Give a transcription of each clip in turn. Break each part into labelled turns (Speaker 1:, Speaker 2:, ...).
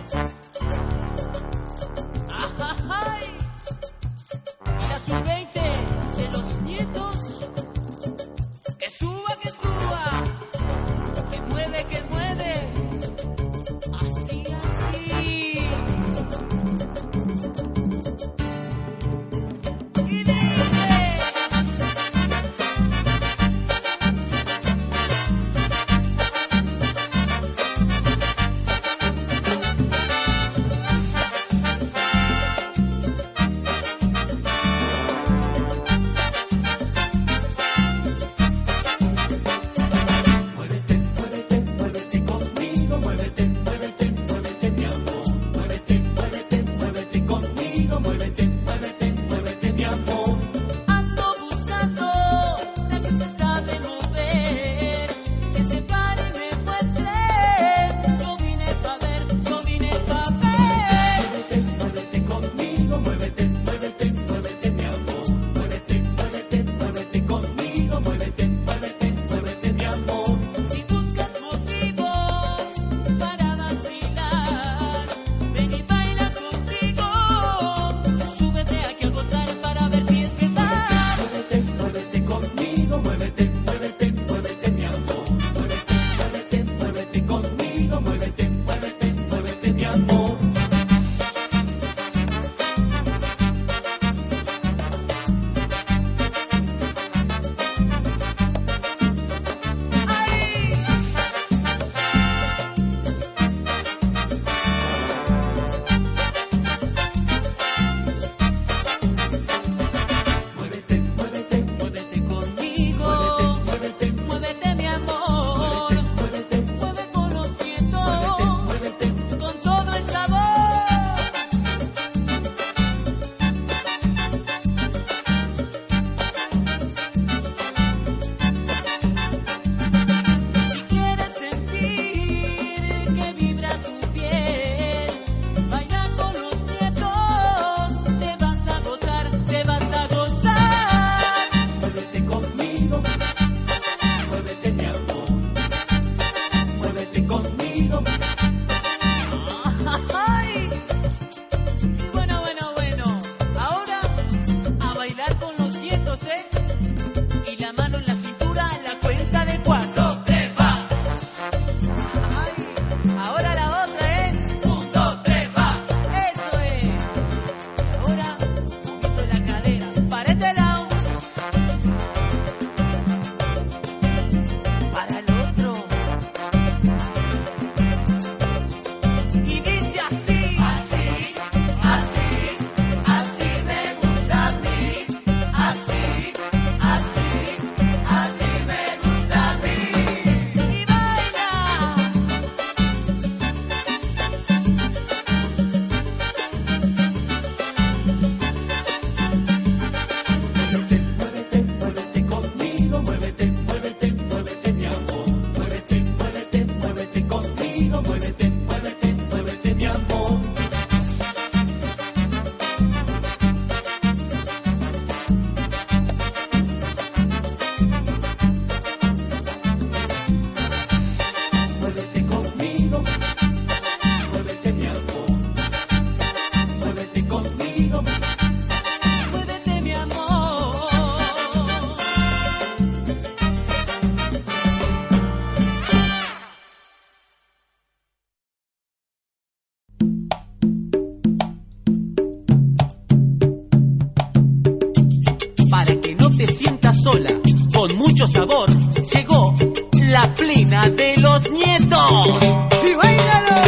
Speaker 1: sola, con mucho sabor, llegó la plena de los nietos. ¡Y báilalo!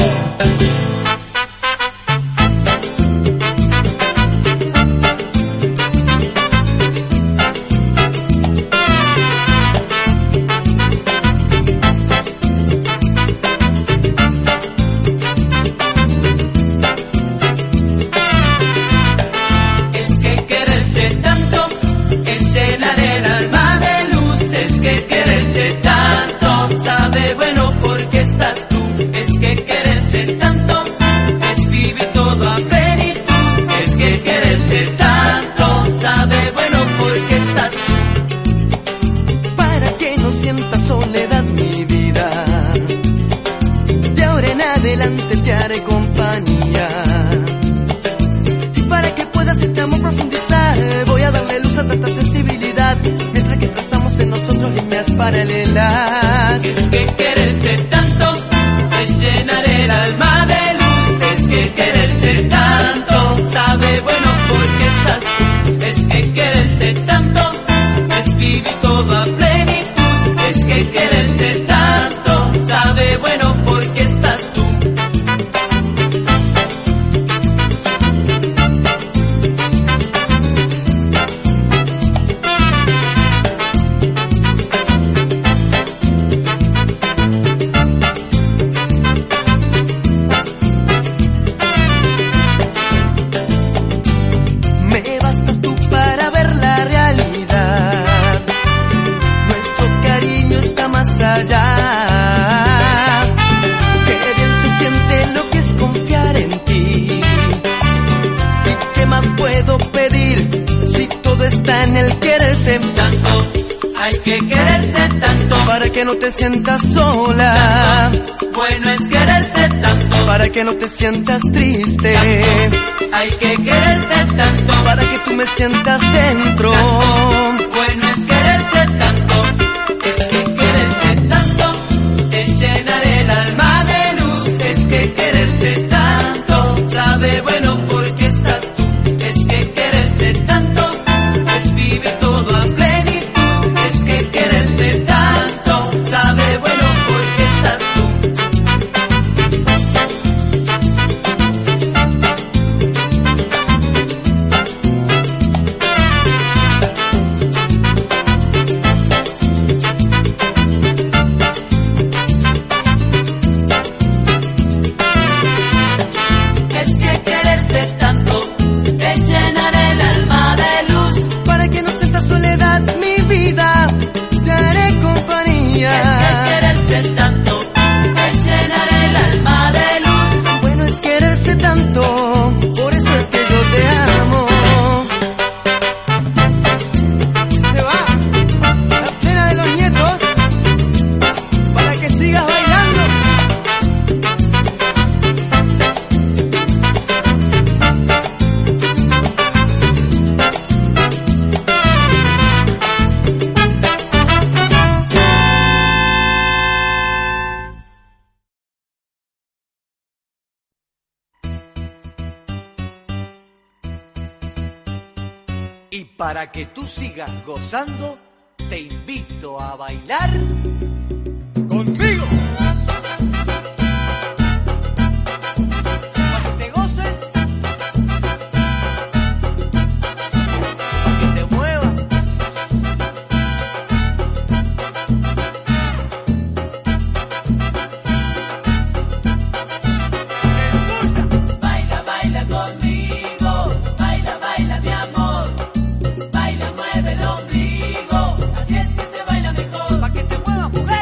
Speaker 2: Sabe bueno porque estás tú. haré compañía. Y para que puedas este amor profundizar, voy a darle luz a tanta sensibilidad, mientras que trazamos en nosotros líneas paralelas.
Speaker 1: Es que quererse tanto es llenar el alma de luz. Es que quererse tanto sabe bueno porque estás tú. Es que quererse tanto es vivir todo a plenitud. Es que quererse tanto sabe bueno porque estás tú.
Speaker 2: Me bastas tú para ver la realidad. Nuestro cariño está más allá. Qué bien se siente lo que es confiar en ti. ¿Y qué más puedo pedir si todo está en el quererse
Speaker 1: Tanto, hay que quererse tanto.
Speaker 2: para que no te sientas sola?
Speaker 1: Bueno es quererse tanto.
Speaker 2: Para que no te sientas triste.
Speaker 1: Hay que quererse tanto.
Speaker 2: Para que tú me sientas dentro.
Speaker 1: Bueno es quererse tanto. Es que quererse tanto es llenar el alma de luz. Es que quererse tanto sabe bueno porque estás tú. Es que quererse tanto es vivir todo a plenitud. Es que quererse tanto sabe bueno porque estás tú. Es que quererse tanto es llenar el alma de luz.
Speaker 2: Para que no sientas soledad, mi vida, te haré compañía.
Speaker 1: Es que quererse tanto es llenar el alma de luz.
Speaker 2: Bueno es quererse tanto, por eso es que yo te amo. Se va la plena de los nietos, para que sigas bailando.
Speaker 1: Y para que tú sigas gozando, te invito a bailar conmigo. Para que te goces, para que te muevas. Escucha. Baila, baila conmigo, baila, baila mi amor. Baila, mueve el ombligo, así es que se baila mejor. Pa' que te muevas, mujer.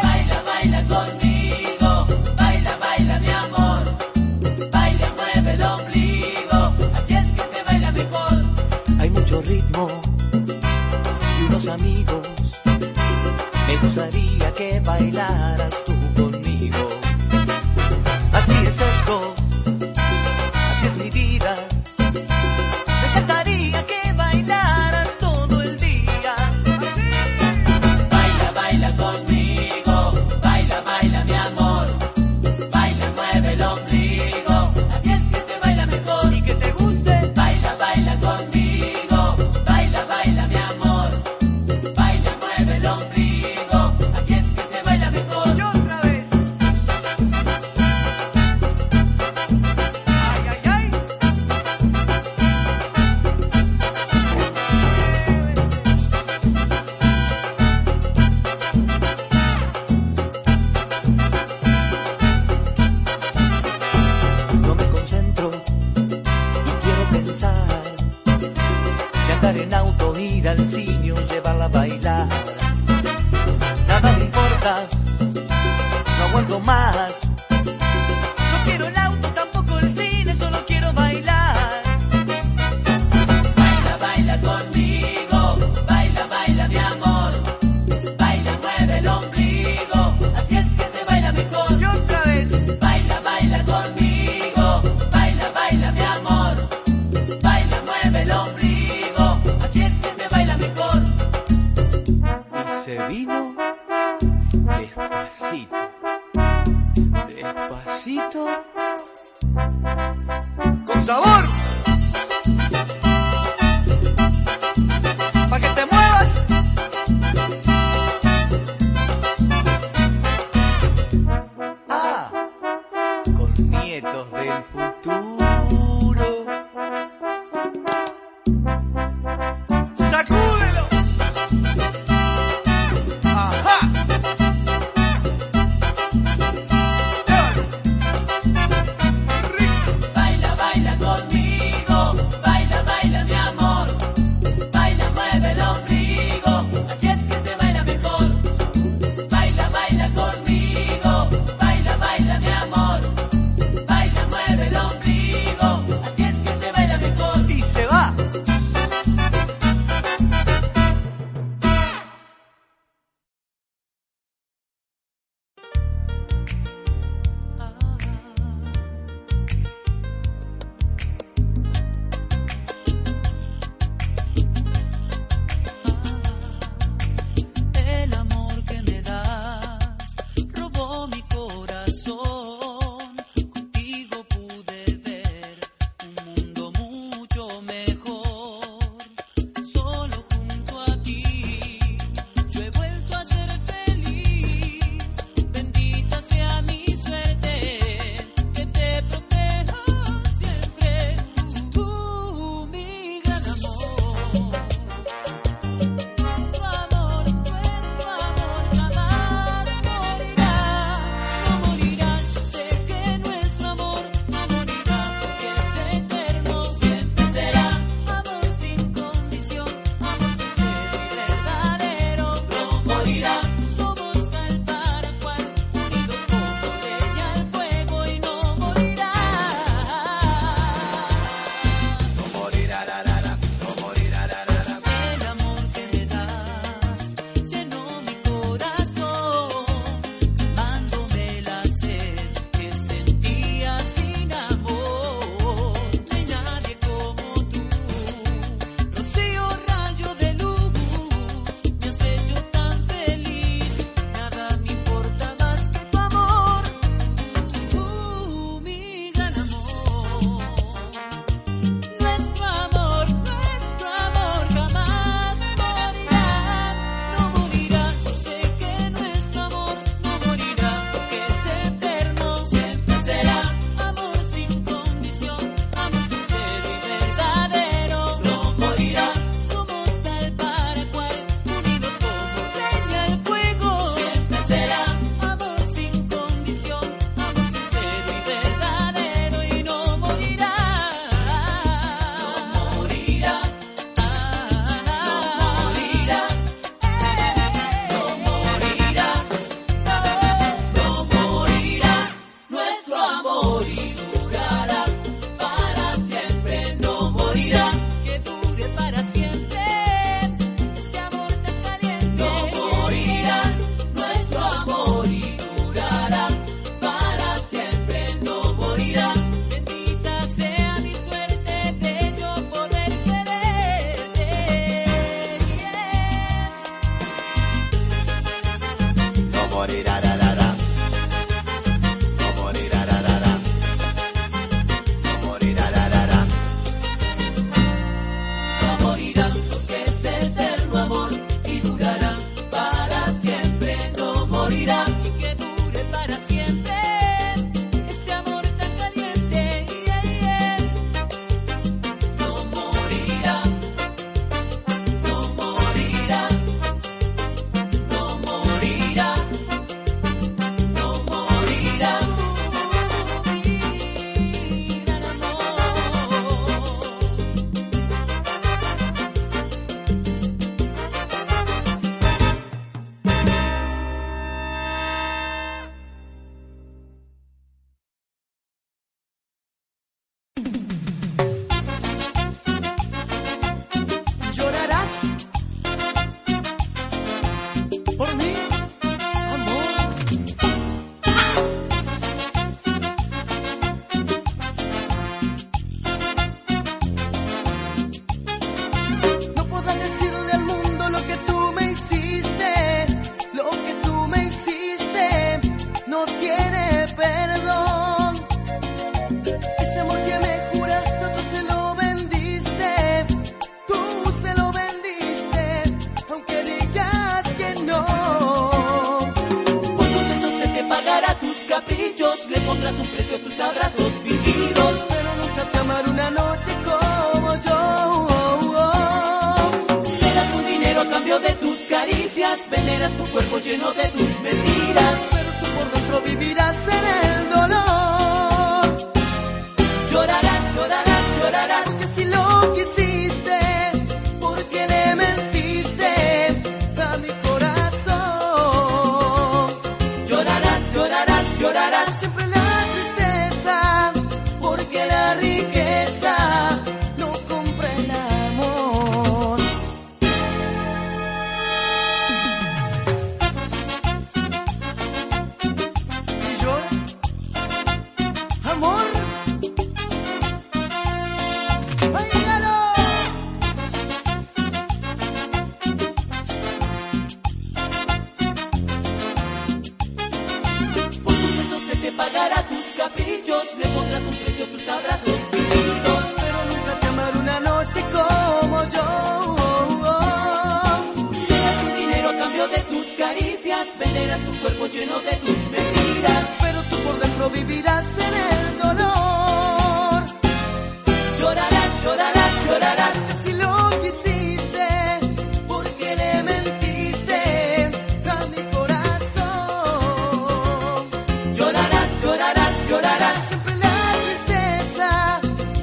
Speaker 2: Con sabor. Pa' que te muevas. Ah, con nietos del futuro. ¡Sacúdelo! ¡Ajá!
Speaker 1: Baila, baila conmigo, baila, baila mi amor, baila, mueve el ombligo, así es que se baila mejor. Baila, baila conmigo, baila, baila mi amor, baila, mueve el ombligo,
Speaker 2: Ese amor que me juraste, otro se lo vendiste. Tú se lo vendiste, aunque digas que no.
Speaker 1: Por tus besos se te pagará tus caprichos, le pondrás un precio a tus abrazos fingidos.
Speaker 2: Pero nunca te amaré una noche como yo.
Speaker 1: Serás un dinero a cambio de tus caricias, venderás tu cuerpo lleno de tus mentiras.
Speaker 2: Pero tú por dentro vivirás en el dolor.
Speaker 1: Llorarás, llorarás, llorarás.
Speaker 2: Porque si lo quisiste, porque le mentiste a mi corazón.
Speaker 1: Llorarás, llorarás, llorarás.
Speaker 2: Siempre la tristeza, porque la riqueza no compra el amor. Y yo, amor, ¡bailalo!
Speaker 1: Por tus besos se te pagará tus caprichos, le pondrás un precio a tus abrazos fingidos.
Speaker 2: Pero nunca te amaré una noche como yo.
Speaker 1: Serás un dinero a cambio de tus caricias, venderás tu cuerpo lleno de tus mentiras.
Speaker 2: Pero tú por dentro vivirás en el dolor.
Speaker 1: Llorarás, llorarás, llorarás.
Speaker 2: Porque si lo quisiste, porque le mentiste a mi corazón.
Speaker 1: Llorarás, llorarás, llorarás.
Speaker 2: Siempre la tristeza,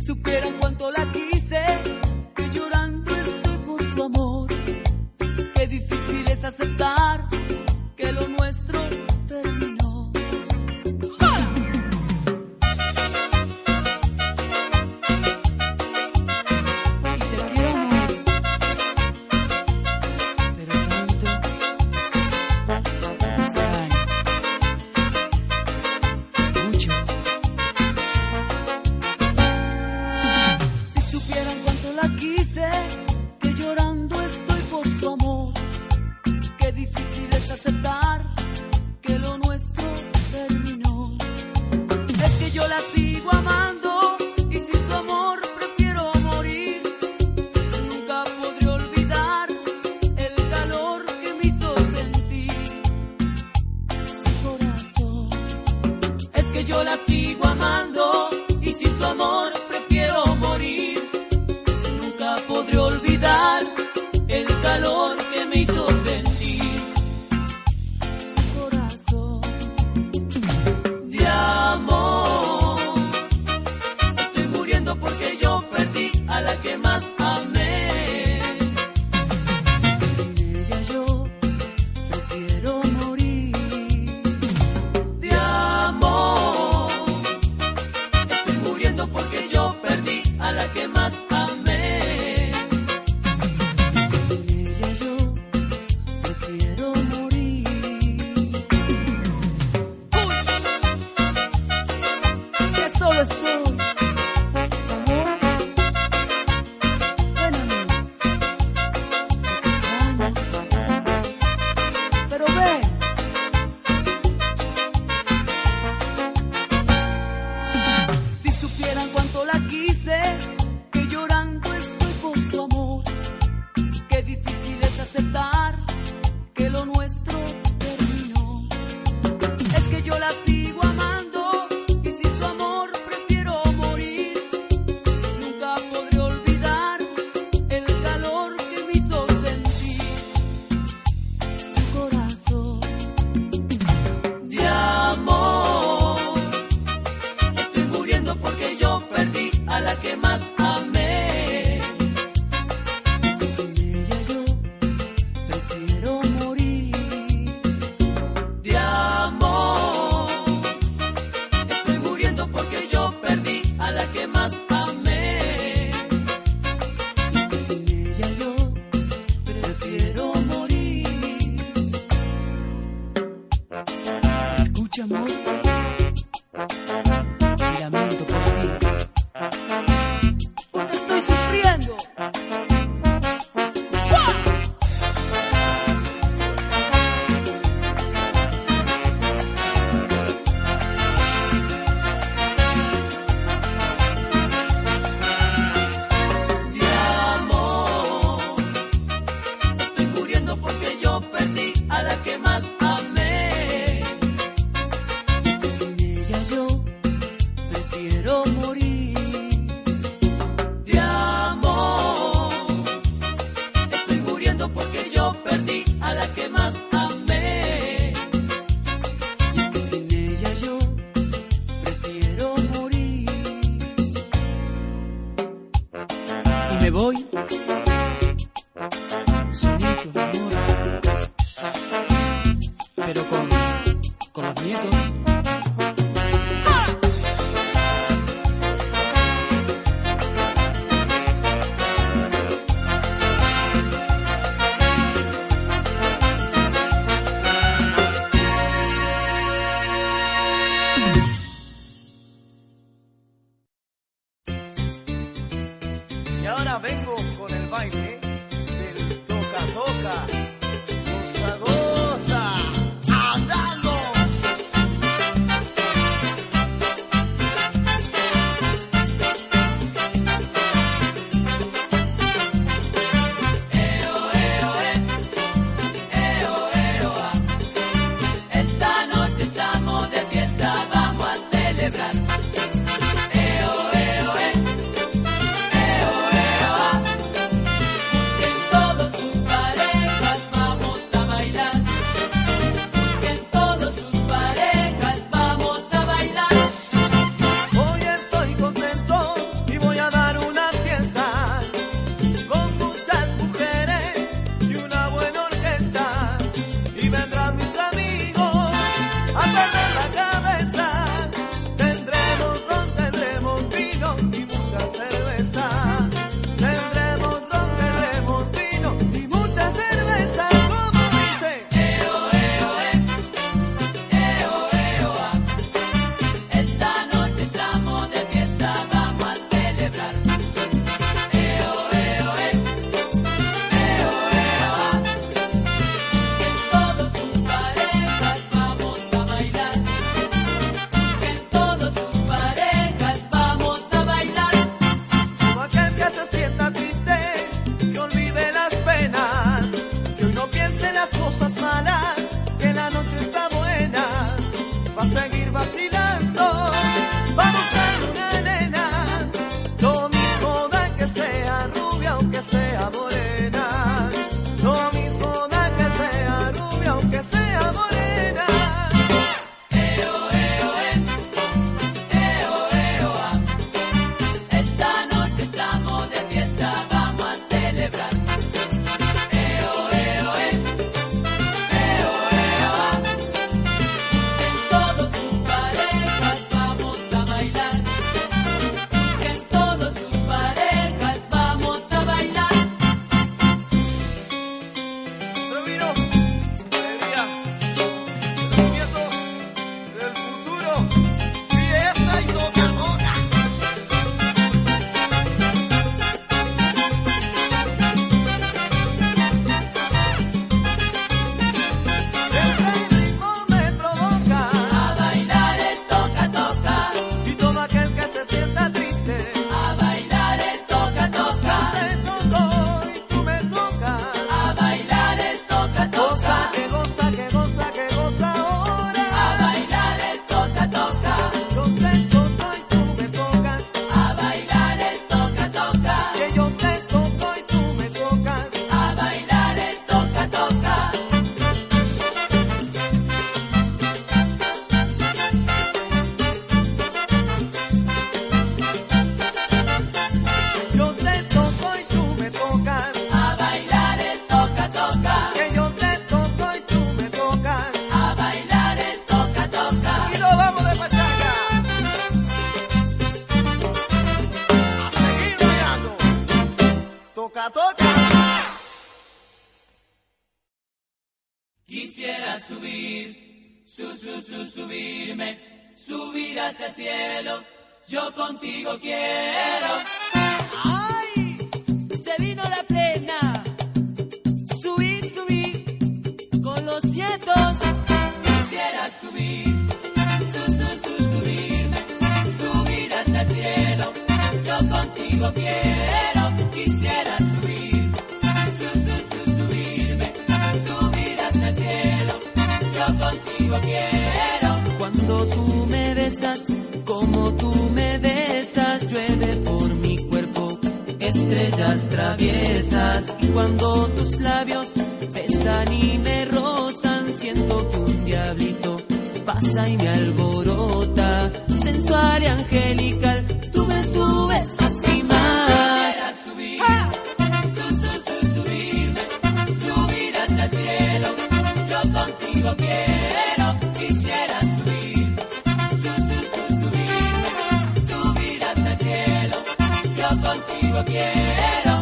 Speaker 2: supieran cuánto la quise, que llorando estoy por su amor. Qué difícil es aceptar que lo nuestro terminó. ¡Hola! Y te quiero, amor, pero tanto extraño, mucho. Si supieran cuánto la quise, que llorando estoy por su amor. Qué difícil es aceptar que lo nuestro terminó. Es que yo la sigo amando y sin su amor prefiero morir. Nunca podré olvidar el calor que me hizo sentir su corazón. Es que yo la sigo amando y sin su amor prefiero morir. Nunca podré olvidar el calor que me hizo sentir su corazón. De amor estoy muriendo porque yo perdí a la que más amé. Sin ella yo prefiero morir. De amor estoy muriendo porque yo perdí a la que más amé. Sin ella yo prefiero morir. ¡Uy! Que solo estoy, amor. Ven a mí, te extraño, pero ven. Si supieran cuánto la quise, que llorando estoy por su amor. Qué difícil es aceptar que lo nuestro terminó. Es que yo la sigo amando y sin su amor prefiero morir. Nunca podré olvidar el calor que me hizo sentir su corazón. De amor estoy muriendo porque yo perdí a la que más amé. Sin ella yo prefiero morir. De amor estoy muriendo porque yo perdí a la que más amé. Sin ella yo prefiero morir. Escucha, amor, y lamento por ti, porque estoy sufriendo. ¡Guau! De amor estoy muriendo porque yo perdí a la que más amé. Sin ella yo prefiero morir. De amor estoy muriendo porque yo perdí a la que más amé. Y es que sin ella yo prefiero morir. Y me voy solito, amor, pero con los nietos.
Speaker 3: Y ahora vengo con el baile del toca-toca. Goza, goza, ¡andalo!
Speaker 1: Esta noche estamos de fiesta, vamos a celebrar. subir, subirme, subir hasta el cielo, yo contigo quiero.
Speaker 2: ¡Ay! Se vino la plena. Subir, subir con los nietos.
Speaker 1: Quisiera subir, subirme, subir hasta el cielo, yo contigo quiero. Quisiera subir, subirme, subir hasta el cielo, yo contigo quiero.
Speaker 2: Cuando tú me besas, como tú me besas, llueve por mi cuerpo estrellas traviesas. Y cuando tus labios besan y me rozan, siento que un diablito pasa y me alborota. Sensual y angelical, tú me subes más y más.
Speaker 1: Quisiera subir, subirme, subir hasta el cielo, yo contigo quiero. Quisiera subir, subirme, subir hasta el cielo, yo contigo quiero.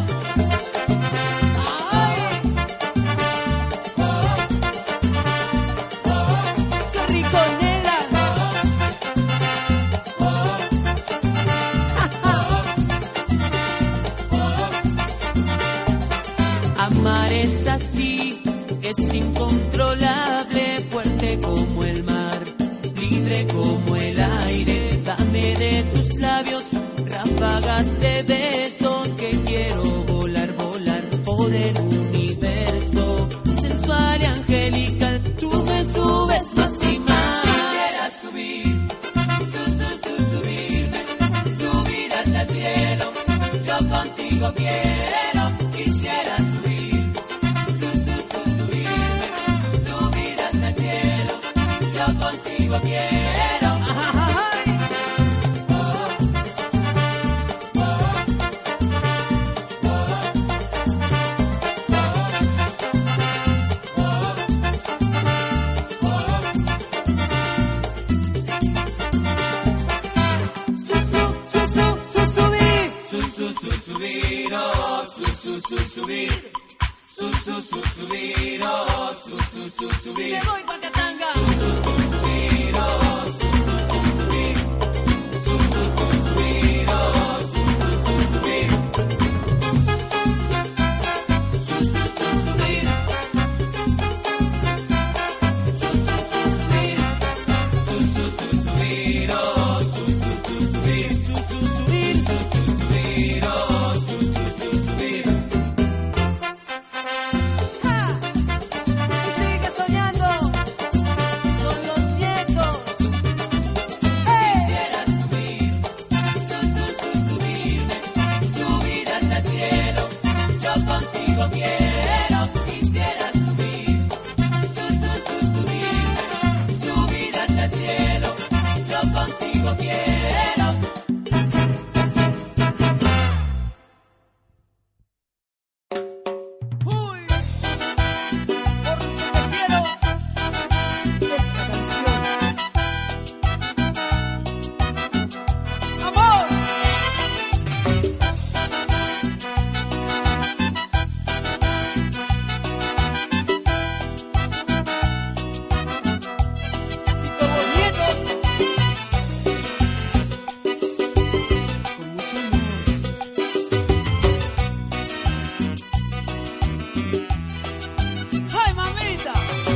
Speaker 2: ¡Qué rico, nena! Amar es así, es incontrolable, fuerte como el mar, libre como el aire. Dame de tus labios ráfagas de besos, que quiero volar, volar por el universo. Sensual y angelical, tú me subes más y más.
Speaker 1: Quisiera subir, subirme, subir hasta el cielo, yo contigo quiero. Quisiera subir, subirme, subir hasta el cielo, yo contigo quiero.
Speaker 2: ¡Ay!
Speaker 1: Subir, oh, subir, subir, oh, subir.
Speaker 2: Me voy pa' Katanga.
Speaker 1: Subir, oh, subir, subir, oh, subir. Subir, subir, oh,
Speaker 2: Sigue soñando con los nietos.
Speaker 1: quisiera subir, subirme, subir hasta el cielo, yo contigo quiero. Quisiera subir, subirme, subir hasta el cielo, yo contigo quiero.
Speaker 2: Uy, porque te quiero. Esta canción. ¡Amor! Y con los nietos. Con mucho amor. ¡Ay, mamita!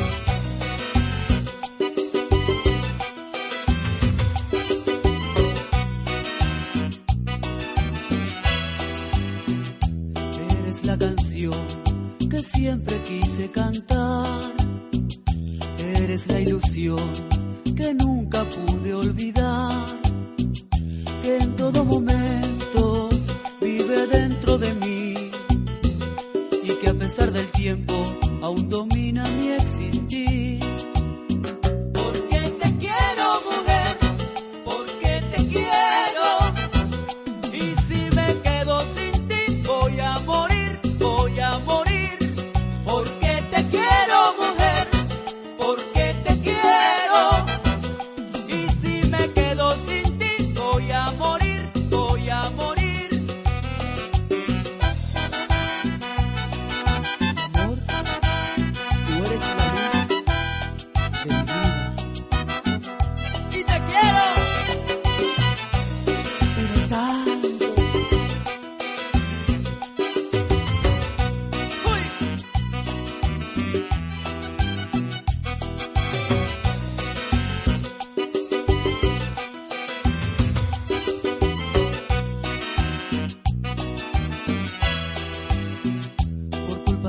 Speaker 2: Eres la canción que siempre quise cantar. Eres la ilusión que nunca pude olvidar. Que en todo momento vive dentro de mí. Y que a pesar del tiempo aún domina mi existir. Porque te quiero, mujer, porque te quiero. Y si me quedo sin ti, voy a morir, voy a morir. Porque te quiero, mujer, porque te quiero. Y si me quedo sin ti, voy a morir, voy a morir. Amor,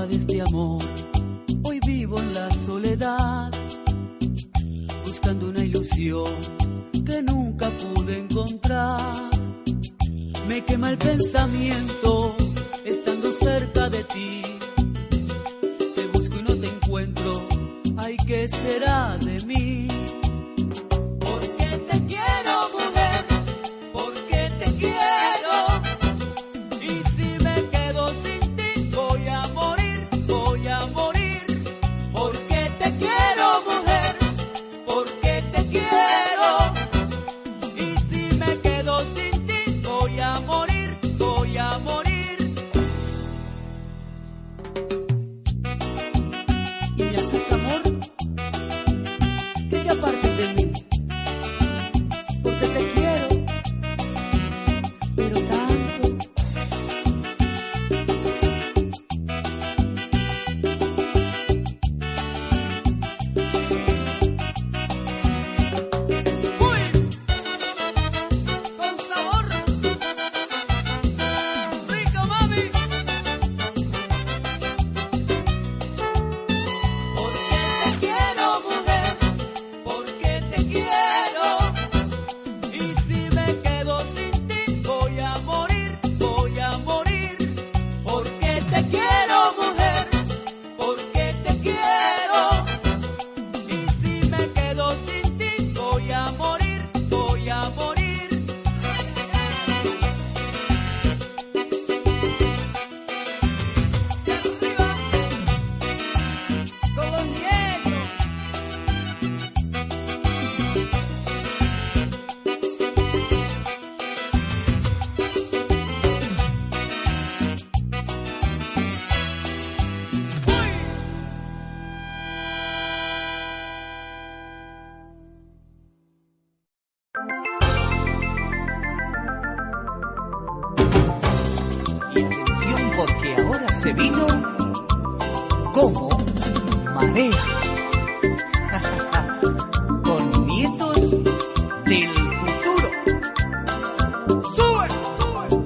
Speaker 1: de este amor, hoy vivo en la soledad, buscando una ilusión que nunca pude encontrar. Me quema el pensamiento estando cerca de ti. Te busco y no te encuentro. Ay, ¿qué será de mí? Porque te quiero, mujer, porque te quiero. Y si me quedo sin ti, voy a morir, voy a morir. Porque te quiero, mujer, porque te quiero. Y si me quedo sin ti, voy a morir, voy a morir. Y me asusta, amor, que te apartes de mí, porque te quiero, pero tanto. ¡Uy! Con sabor, rico, mami. Porque te quiero, mujer, porque te quiero. Y si me quedo sin ti, voy a morir, voy a morir. Porque te quiero, mujer, porque te quiero. Y si me quedo sin ti, voy a morir, voy a morir. Y arriba, con los nietos.
Speaker 3: Y atención porque ahora se vino como marea. Con nietos del futuro. ¡Sube! ¡Sube!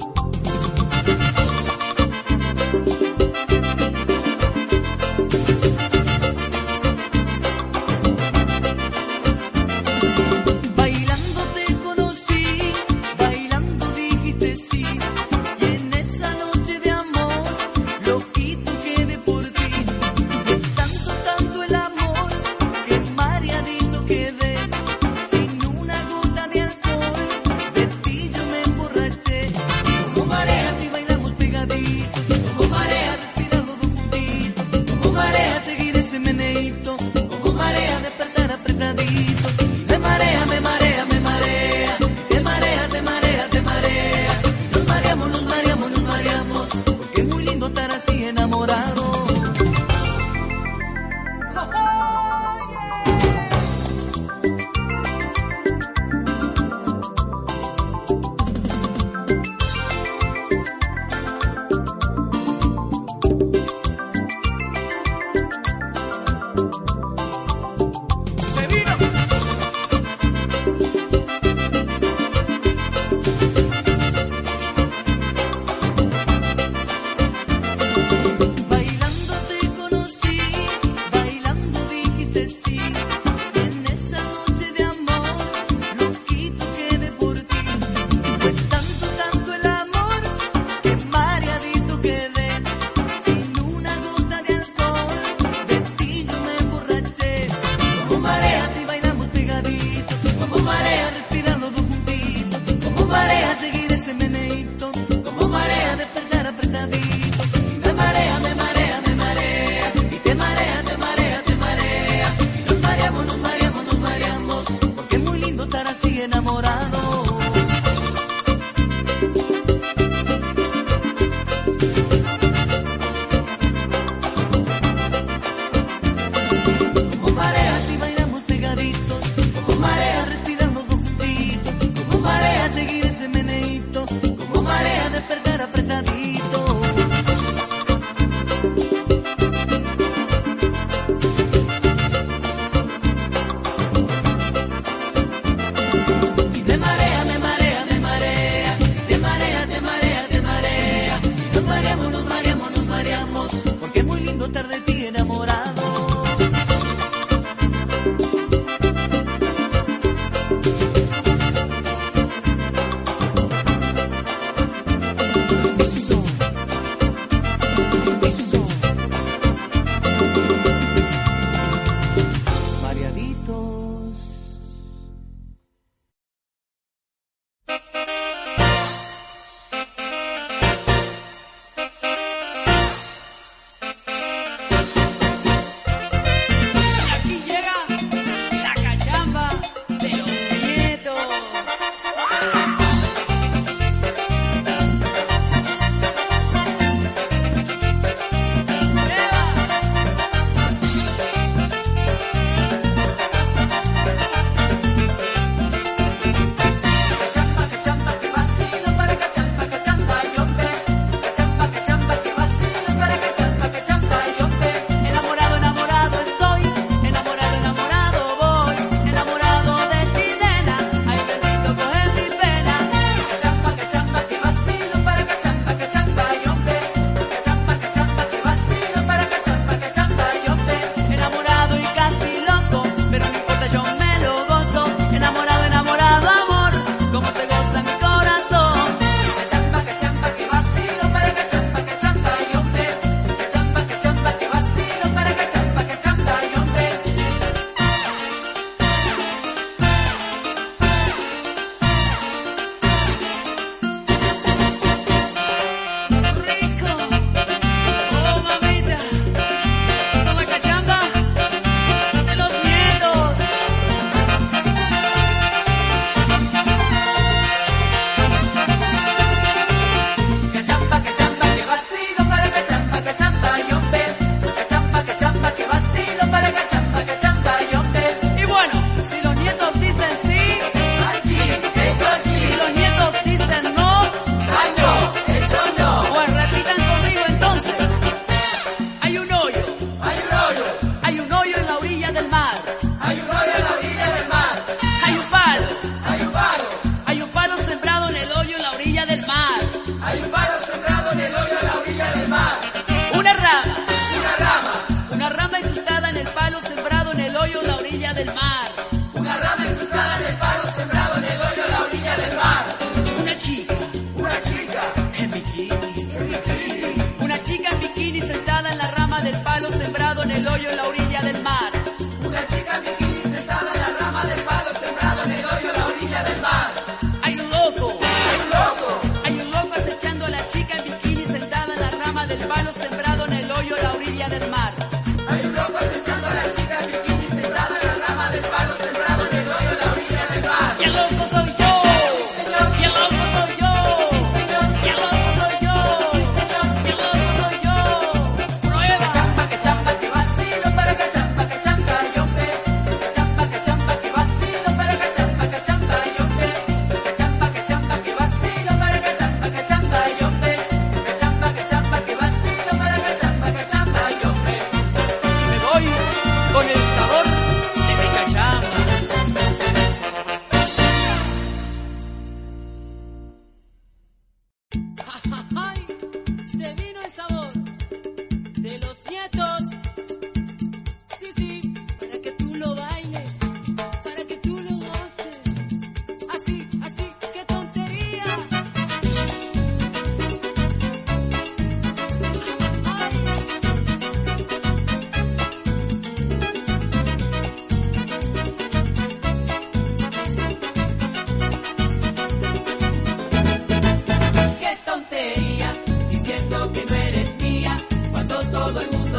Speaker 2: Bailando te conocí, bailando dijiste sí, y en esa noche de amor, loquito quedé por ti. Es tanto, tanto el amor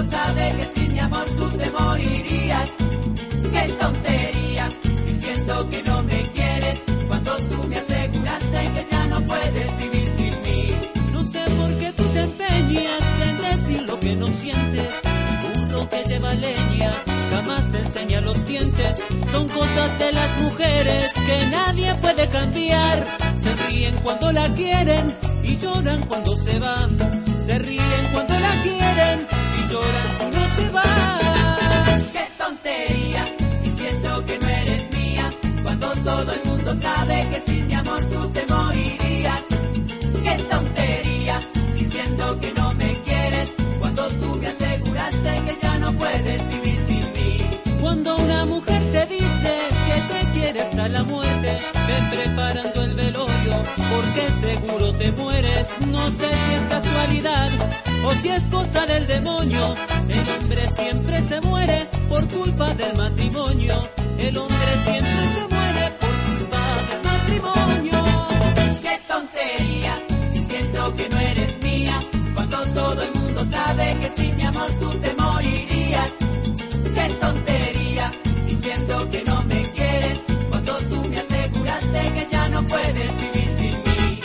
Speaker 1: sabe que sin mi amor tú te morirías. Qué tontería, diciendo que no me quieres, cuando tú me aseguraste que ya no puedes vivir sin mí.
Speaker 4: No sé por qué tú te empeñas en decir lo que no sientes. Uno que lleva leña jamás enseña los dientes. Son cosas de las mujeres que nadie puede cambiar. Se ríen cuando la quieren y lloran cuando se van. Se ríen cuando la quieren y lloran si no se va.
Speaker 1: Qué tontería, diciendo que no eres mía, cuando todo el mundo sabe que sin mi amor tú te morirías. Qué tontería, diciendo que no me quieres, cuando tú me aseguraste que ya no puedes vivir sin mí.
Speaker 4: Cuando una mujer te dice que te quiere hasta la muerte, ve preparando el velorio porque seguro te mueres. No sé si es casualidad o si es cosa del demonio. El hombre siempre se muere por culpa del matrimonio. El hombre siempre se muere por culpa del matrimonio.
Speaker 1: Qué tontería, diciendo que no eres mía, cuando todo el mundo sabe que sin mi amor tú te morirías. Qué tontería, diciendo que no me quieres, cuando tú me aseguraste que ya no puedes vivir sin mí.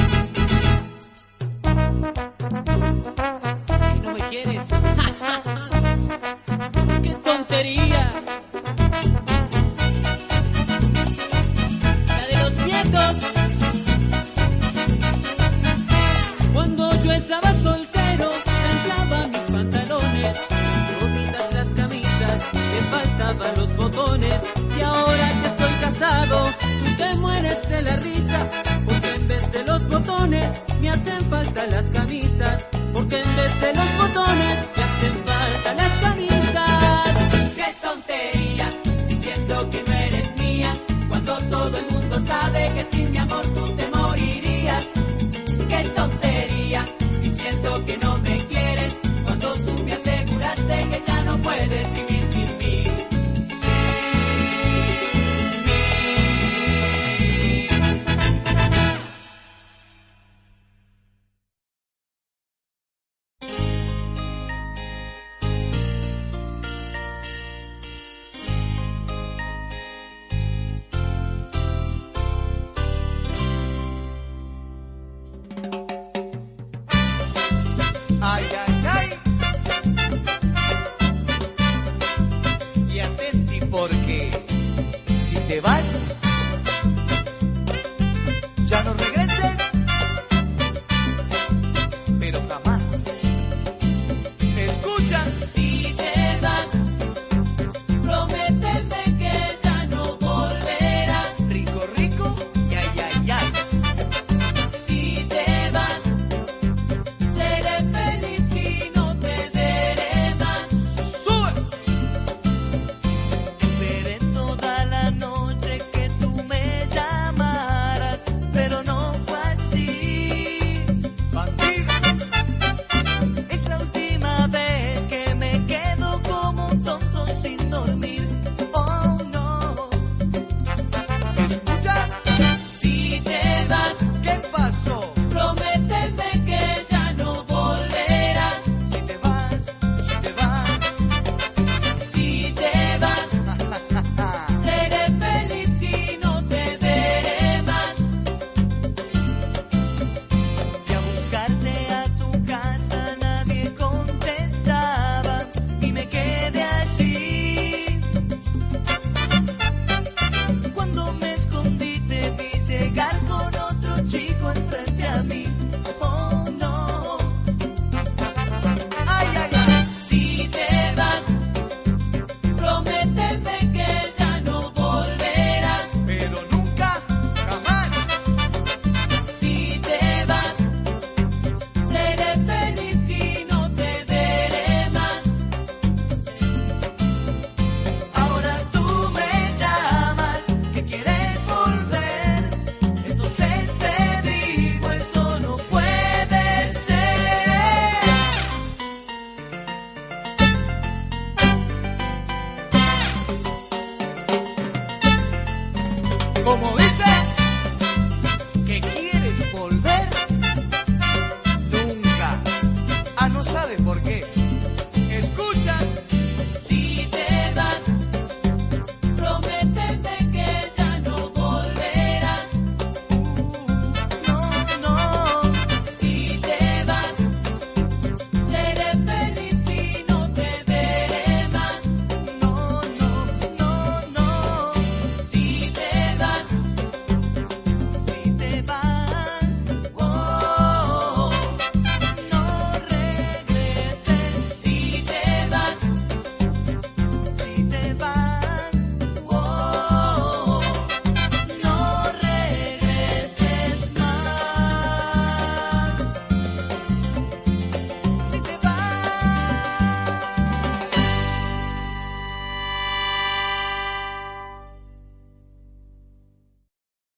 Speaker 4: Si no me quieres, qué tontería. La de los nietos. Cuando yo estaba soltero, planchaba mis pantalones, bonitas las camisas, me faltaban los botones. Y ahora que estoy casado, tú te mueres de la risa, porque en vez de los botones me hacen falta las camisas, porque en vez de los botones me hacen falta las camisas.
Speaker 1: Qué tontería, diciendo que no eres mía, cuando todo el mundo sabe que sin mi amor tú te morirías. Qué tontería, diciendo que no me quieres, cuando tú me aseguraste que ya no puedes vivir sin mí.
Speaker 2: Ay, ay.